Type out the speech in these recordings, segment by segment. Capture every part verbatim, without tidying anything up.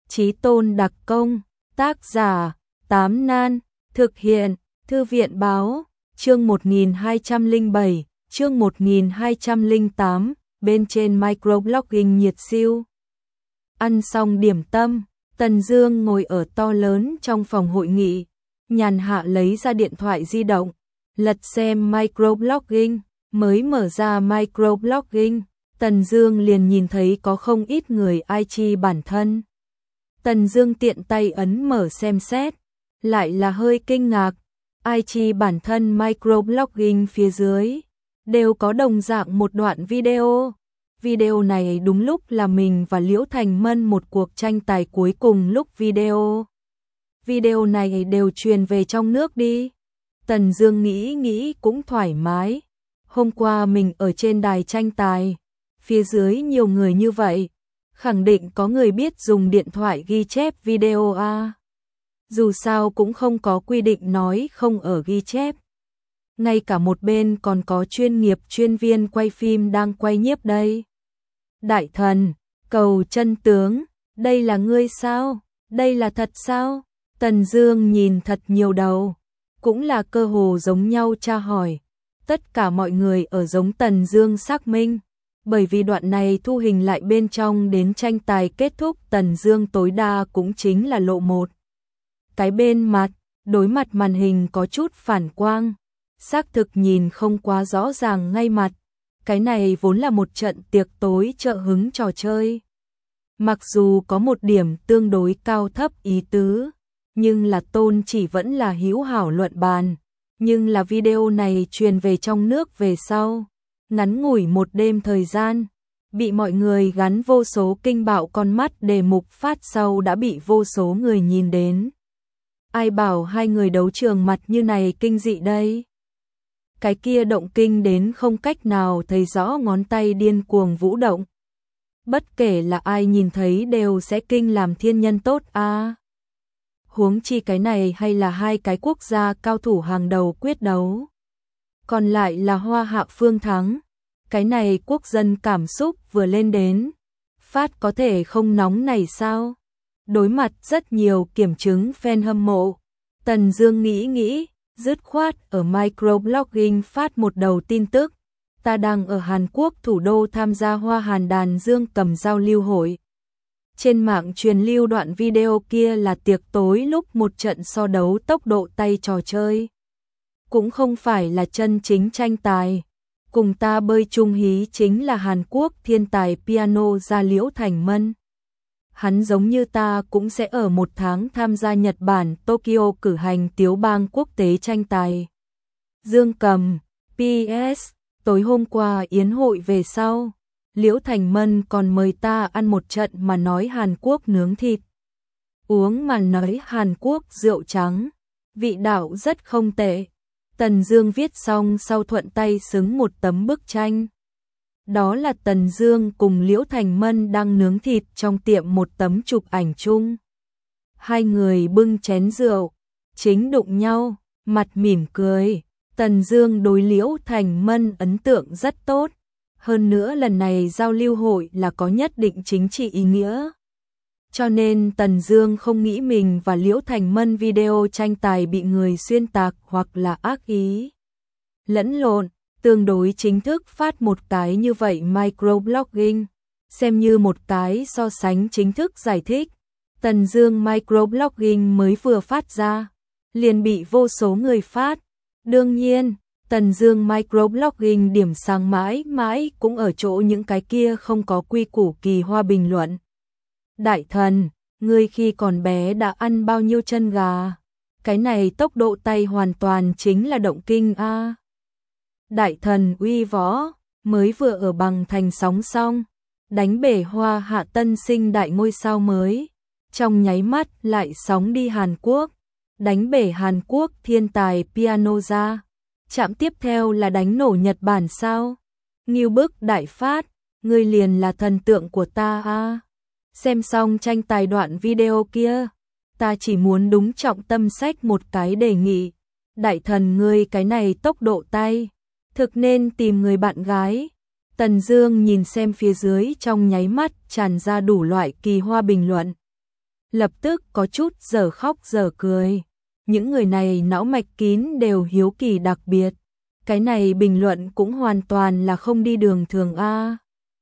Chí Tôn đặc công, tác giả, Tám Nan, thực hiện, Thư viện báo, chương một nghìn hai trăm lẻ bảy, chương một nghìn hai trăm lẻ tám, bên trên microblogging nhiệt siêu. Ăn xong điểm tâm, Tần Dương ngồi ở to lớn trong phòng hội nghị, nhàn hạ lấy ra điện thoại di động, lật xem microblogging, mới mở ra microblogging, Tần Dương liền nhìn thấy có không ít người i giê bản thân. Tần Dương tiện tay ấn mở xem xét, lại là hơi kinh ngạc, i giê bản thân microblogging phía dưới đều có đồng dạng một đoạn video. Video này đúng lúc là mình và Liễu Thành Mân một cuộc tranh tài cuối cùng lúc video. Video này đều truyền về trong nước đi. Tần Dương nghĩ nghĩ cũng thoải mái. Hôm qua mình ở trên đài tranh tài, phía dưới nhiều người như vậy, khẳng định có người biết dùng điện thoại ghi chép video a. Dù sao cũng không có quy định nói không ở ghi chép. Ngay cả một bên còn có chuyên nghiệp chuyên viên quay phim đang quay nhiếp đây. Đại thần, cầu chân tướng, đây là ngươi sao? Đây là thật sao? Tần Dương nhìn thật nhiều đầu, cũng là cơ hồ giống nhau tra hỏi. Tất cả mọi người ở giống Tần Dương xác minh, bởi vì đoạn này thu hình lại bên trong đến tranh tài kết thúc Tần Dương tối đa cũng chính là lộ một cái bên mặt, đối mặt màn hình có chút phản quang, xác thực nhìn không quá rõ ràng ngay mặt. Cái này vốn là một trận tiệc tối trợ hứng trò chơi. Mặc dù có một điểm tương đối cao thấp ý tứ, nhưng là tôn chỉ vẫn là hữu hảo luận bàn. Nhưng là video này truyền về trong nước về sau, ngắn ngủi một đêm thời gian, bị mọi người gắn vô số kinh bạo con mắt đề mục phát sau đã bị vô số người nhìn đến. Ai bảo hai người đấu trường mặt như này kinh dị đây? Cái kia động kinh đến không cách nào thấy rõ ngón tay điên cuồng vũ động. Bất kể là ai nhìn thấy đều sẽ kinh làm thiên nhân tốt a. À. Huống chi cái này hay là hai cái quốc gia cao thủ hàng đầu quyết đấu. Còn lại là Hoa Hạ phương thắng. Cái này quốc dân cảm xúc vừa lên đến. Phát có thể không nóng này sao? Đối mặt rất nhiều kiểm chứng fan hâm mộ. Tần Dương nghĩ nghĩ, dứt khoát ở microblogging phát một đầu tin tức. Ta đang ở Hàn Quốc thủ đô tham gia Hoa Hàn đàn dương cầm giao lưu hội. Trên mạng truyền lưu đoạn video kia là tiệc tối lúc một trận so đấu tốc độ tay trò chơi. Cũng không phải là chân chính tranh tài. Cùng ta bơi chung hí chính là Hàn Quốc thiên tài piano gia Liễu Thành Mân. Hắn giống như ta cũng sẽ ở một tháng tham gia Nhật Bản Tokyo cử hành tiếu bang quốc tế tranh tài. Dương cầm, pê ét, tối hôm qua yến hội về sau, Liễu Thành Mân còn mời ta ăn một trận mà nói Hàn Quốc nướng thịt. Uống mà nói Hàn Quốc rượu trắng, vị đạo rất không tệ. Tần Dương viết xong sau thuận tay xứng một tấm bức tranh. Đó là Tần Dương cùng Liễu Thành Mân đang nướng thịt trong tiệm một tấm chụp ảnh chung. Hai người bưng chén rượu, chính đụng nhau, mặt mỉm cười. Tần Dương đối Liễu Thành Mân ấn tượng rất tốt. Hơn nữa lần này giao lưu hội là có nhất định chính trị ý nghĩa. Cho nên Tần Dương không nghĩ mình và Liễu Thành Mân video tranh tài bị người xuyên tạc hoặc là ác ý lẫn lộn. Tương đối chính thức phát một cái như vậy microblogging, xem như một cái so sánh chính thức giải thích. Tần Dương microblogging mới vừa phát ra, liền bị vô số người phát. Đương nhiên, Tần Dương microblogging điểm sáng mãi mãi cũng ở chỗ những cái kia không có quy củ kỳ hoa bình luận. Đại thần, ngươi khi còn bé đã ăn bao nhiêu chân gà? Cái này tốc độ tay hoàn toàn chính là động kinh a. Đại thần uy võ, mới vừa ở bằng thành sóng xong, đánh bể Hoa Hạ tân sinh đại ngôi sao mới, trong nháy mắt lại sóng đi Hàn Quốc, đánh bể Hàn Quốc thiên tài piano ra, chạm tiếp theo là đánh nổ Nhật Bản sao? Ngưu bức đại phát, ngươi liền là thần tượng của ta a. À. Xem xong tranh tài đoạn video kia, ta chỉ muốn đúng trọng tâm sách một cái đề nghị. Đại thần ngươi cái này tốc độ tay, thực nên tìm người bạn gái. Tần Dương nhìn xem phía dưới trong nháy mắt tràn ra đủ loại kỳ hoa bình luận. lập tức có chút dở khóc dở cười. Những người này não mạch kín đều hiếu kỳ đặc biệt. Cái này bình luận cũng hoàn toàn là không đi đường thường a.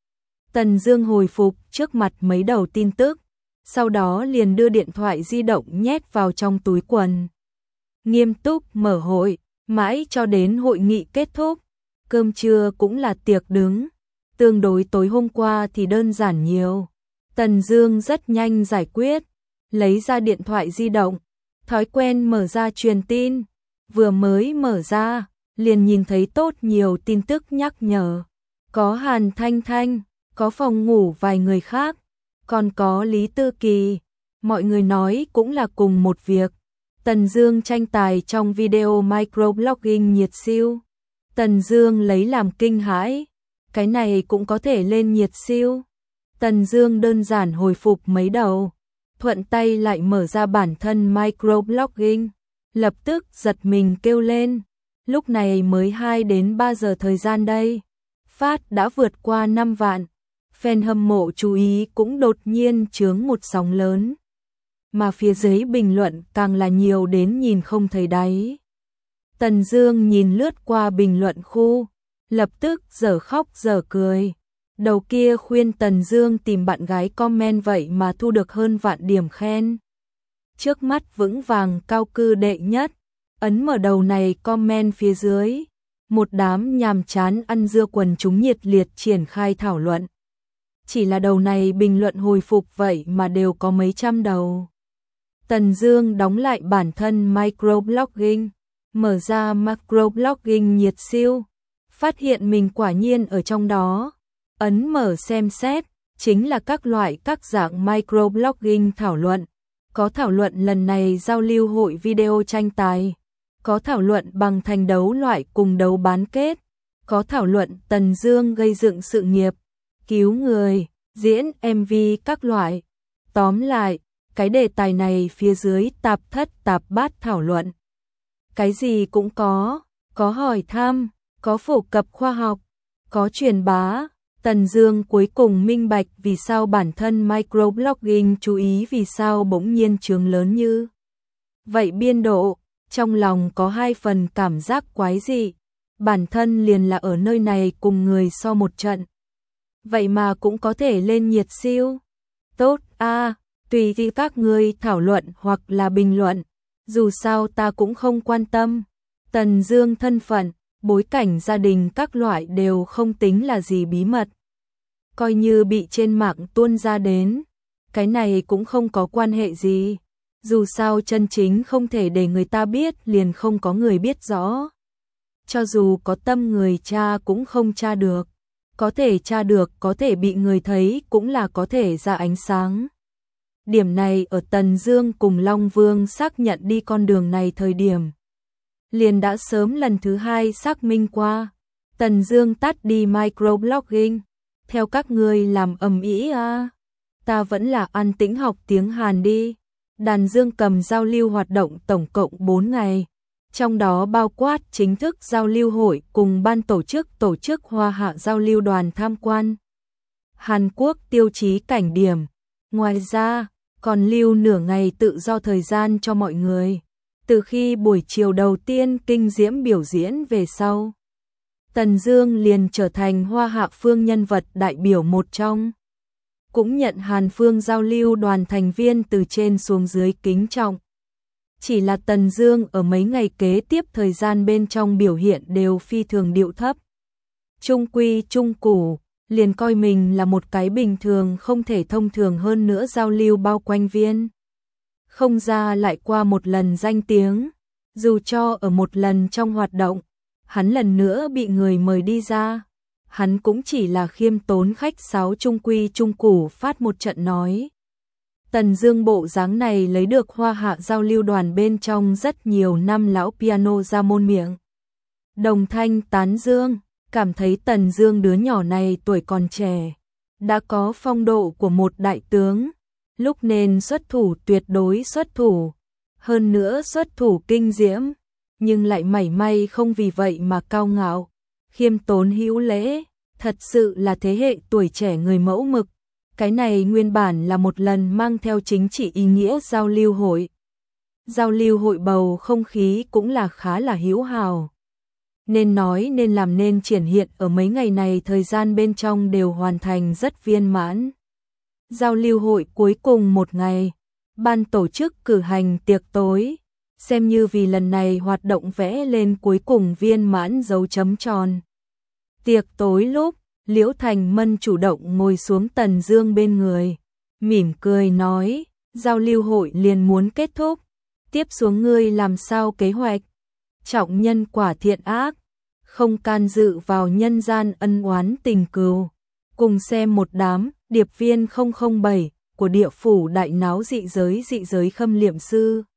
Tần Dương hồi phục trước mặt mấy đầu tin tức, sau đó liền đưa điện thoại di động nhét vào trong túi quần. Nghiêm túc mở hội, mãi cho đến hội nghị kết thúc. Cơm trưa cũng là tiệc đứng, tương đối tối hôm qua thì đơn giản nhiều. Tần Dương rất nhanh giải quyết, lấy ra điện thoại di động, thói quen mở ra truyền tin, vừa mới mở ra, liền nhìn thấy tốt nhiều tin tức nhắc nhở. Có Hàn Thanh Thanh, có phòng ngủ vài người khác, còn có Lý Tư Kỳ. Mọi người nói cũng là cùng một việc. Tần Dương tranh tài trong video microblogging nhiệt siêu. Tần Dương lấy làm kinh hãi, cái này cũng có thể lên nhiệt siêu. Tần Dương đơn giản hồi phục mấy đầu, thuận tay lại mở ra bản thân microblogging, lập tức giật mình kêu lên, lúc này mới hai đến ba giờ thời gian đây, phát đã vượt qua năm vạn, fan hâm mộ chú ý cũng đột nhiên chướng một sóng lớn, mà phía dưới bình luận càng là nhiều đến nhìn không thấy đáy. Tần Dương nhìn lướt qua bình luận khu, lập tức dở khóc dở cười. Đầu kia khuyên Tần Dương tìm bạn gái comment vậy mà thu được hơn vạn điểm khen. Trước mắt vững vàng cao cư đệ nhất, ấn mở đầu này comment phía dưới, một đám nhàm chán ăn dưa quần chúng nhiệt liệt triển khai thảo luận. Chỉ là đầu này bình luận hồi phục vậy mà đều có mấy trăm đầu. Tần Dương đóng lại bản thân microblogging, mở ra macroblogging nhiệt siêu, phát hiện mình quả nhiên ở trong đó. Ấn mở xem xét, chính là các loại các dạng microblogging thảo luận. Có thảo luận lần này giao lưu hội video tranh tài, có thảo luận bằng thành đấu loại cùng đấu bán kết, có thảo luận Tần Dương gây dựng sự nghiệp, cứu người, diễn em vê các loại. Tóm lại, cái đề tài này phía dưới tạp thất tạp bát thảo luận. Cái gì cũng có, có hỏi thăm, có phổ cập khoa học, có truyền bá. Tần Dương cuối cùng minh bạch vì sao bản thân microblogging chú ý vì sao bỗng nhiên chướng lớn như vậy biên độ, trong lòng có hai phần cảm giác quái dị, bản thân liền là ở nơi này cùng người so một trận. Vậy mà cũng có thể lên nhiệt siêu. Tốt a, à, tùy ý các ngươi thảo luận hoặc là bình luận, dù sao ta cũng không quan tâm. Tần Dương thân phận, bối cảnh gia đình các loại đều không tính là gì bí mật. Coi như bị trên mạng tuôn ra đến, cái này cũng không có quan hệ gì. Dù sao chân chính không thể để người ta biết liền không có người biết rõ. Cho dù có tâm người tra cũng không tra được. Có thể tra được, có thể bị người thấy cũng là có thể ra ánh sáng. Điểm này ở Tần Dương cùng Long Vương xác nhận đi con đường này thời điểm, liền đã sớm lần thứ hai xác minh qua. Tần Dương tắt đi microblogging, theo các ngươi làm ầm ĩ a, ta vẫn là an tĩnh học tiếng Hàn đi. Đàn Dương Cầm giao lưu hoạt động tổng cộng bốn ngày, trong đó bao quát chính thức giao lưu hội cùng ban tổ chức tổ chức Hoa Hạ giao lưu đoàn tham quan Hàn Quốc tiêu chí cảnh điểm. Ngoài ra, còn lưu nửa ngày tự do thời gian cho mọi người. Từ khi buổi chiều đầu tiên kinh diễm biểu diễn về sau, Tần Dương liền trở thành Hoa Hạ phương nhân vật đại biểu một trong. Cũng nhận Hàn Phương giao lưu đoàn thành viên từ trên xuống dưới kính trọng. Chỉ là Tần Dương ở mấy ngày kế tiếp thời gian bên trong biểu hiện đều phi thường điệu thấp. Trung quy trung củ, liền coi mình là một cái bình thường không thể thông thường hơn nữa giao lưu bao quanh viên. Không ra lại qua một lần danh tiếng, dù cho ở một lần trong hoạt động, hắn lần nữa bị người mời đi ra, hắn cũng chỉ là khiêm tốn khách sáo trung quy trung củ phát một trận nói. Tần Dương bộ dáng này lấy được Hoa Hạ giao lưu đoàn bên trong rất nhiều năm lão piano ra môn miệng. Đồng thanh tán dương, cảm thấy Tần Dương đứa nhỏ này tuổi còn trẻ, đã có phong độ của một đại tướng, lúc nên xuất thủ tuyệt đối xuất thủ, hơn nữa xuất thủ kinh diễm, nhưng lại mảy may không vì vậy mà cao ngạo, khiêm tốn hữu lễ, thật sự là thế hệ tuổi trẻ người mẫu mực, Cái này nguyên bản là một lần mang theo chính trị ý nghĩa giao lưu hội. Giao lưu hội bầu không khí cũng là khá là hữu hào. Nên nói nên làm nên triển hiện ở mấy ngày này thời gian bên trong đều hoàn thành rất viên mãn. Giao lưu hội cuối cùng một ngày, ban tổ chức cử hành tiệc tối, xem như vì lần này hoạt động vẽ lên cuối cùng viên mãn dấu chấm tròn. Tiệc tối lúc, Liễu Thành Mân chủ động ngồi xuống Tần Dương bên người, mỉm cười nói, giao lưu hội liền muốn kết thúc, tiếp xuống ngươi làm sao kế hoạch? Trọng nhân quả thiện ác, không can dự vào nhân gian ân oán tình cừu. Cùng xem một đám điệp viên không không bảy của địa phủ đại náo dị giới dị giới khâm liệm sư.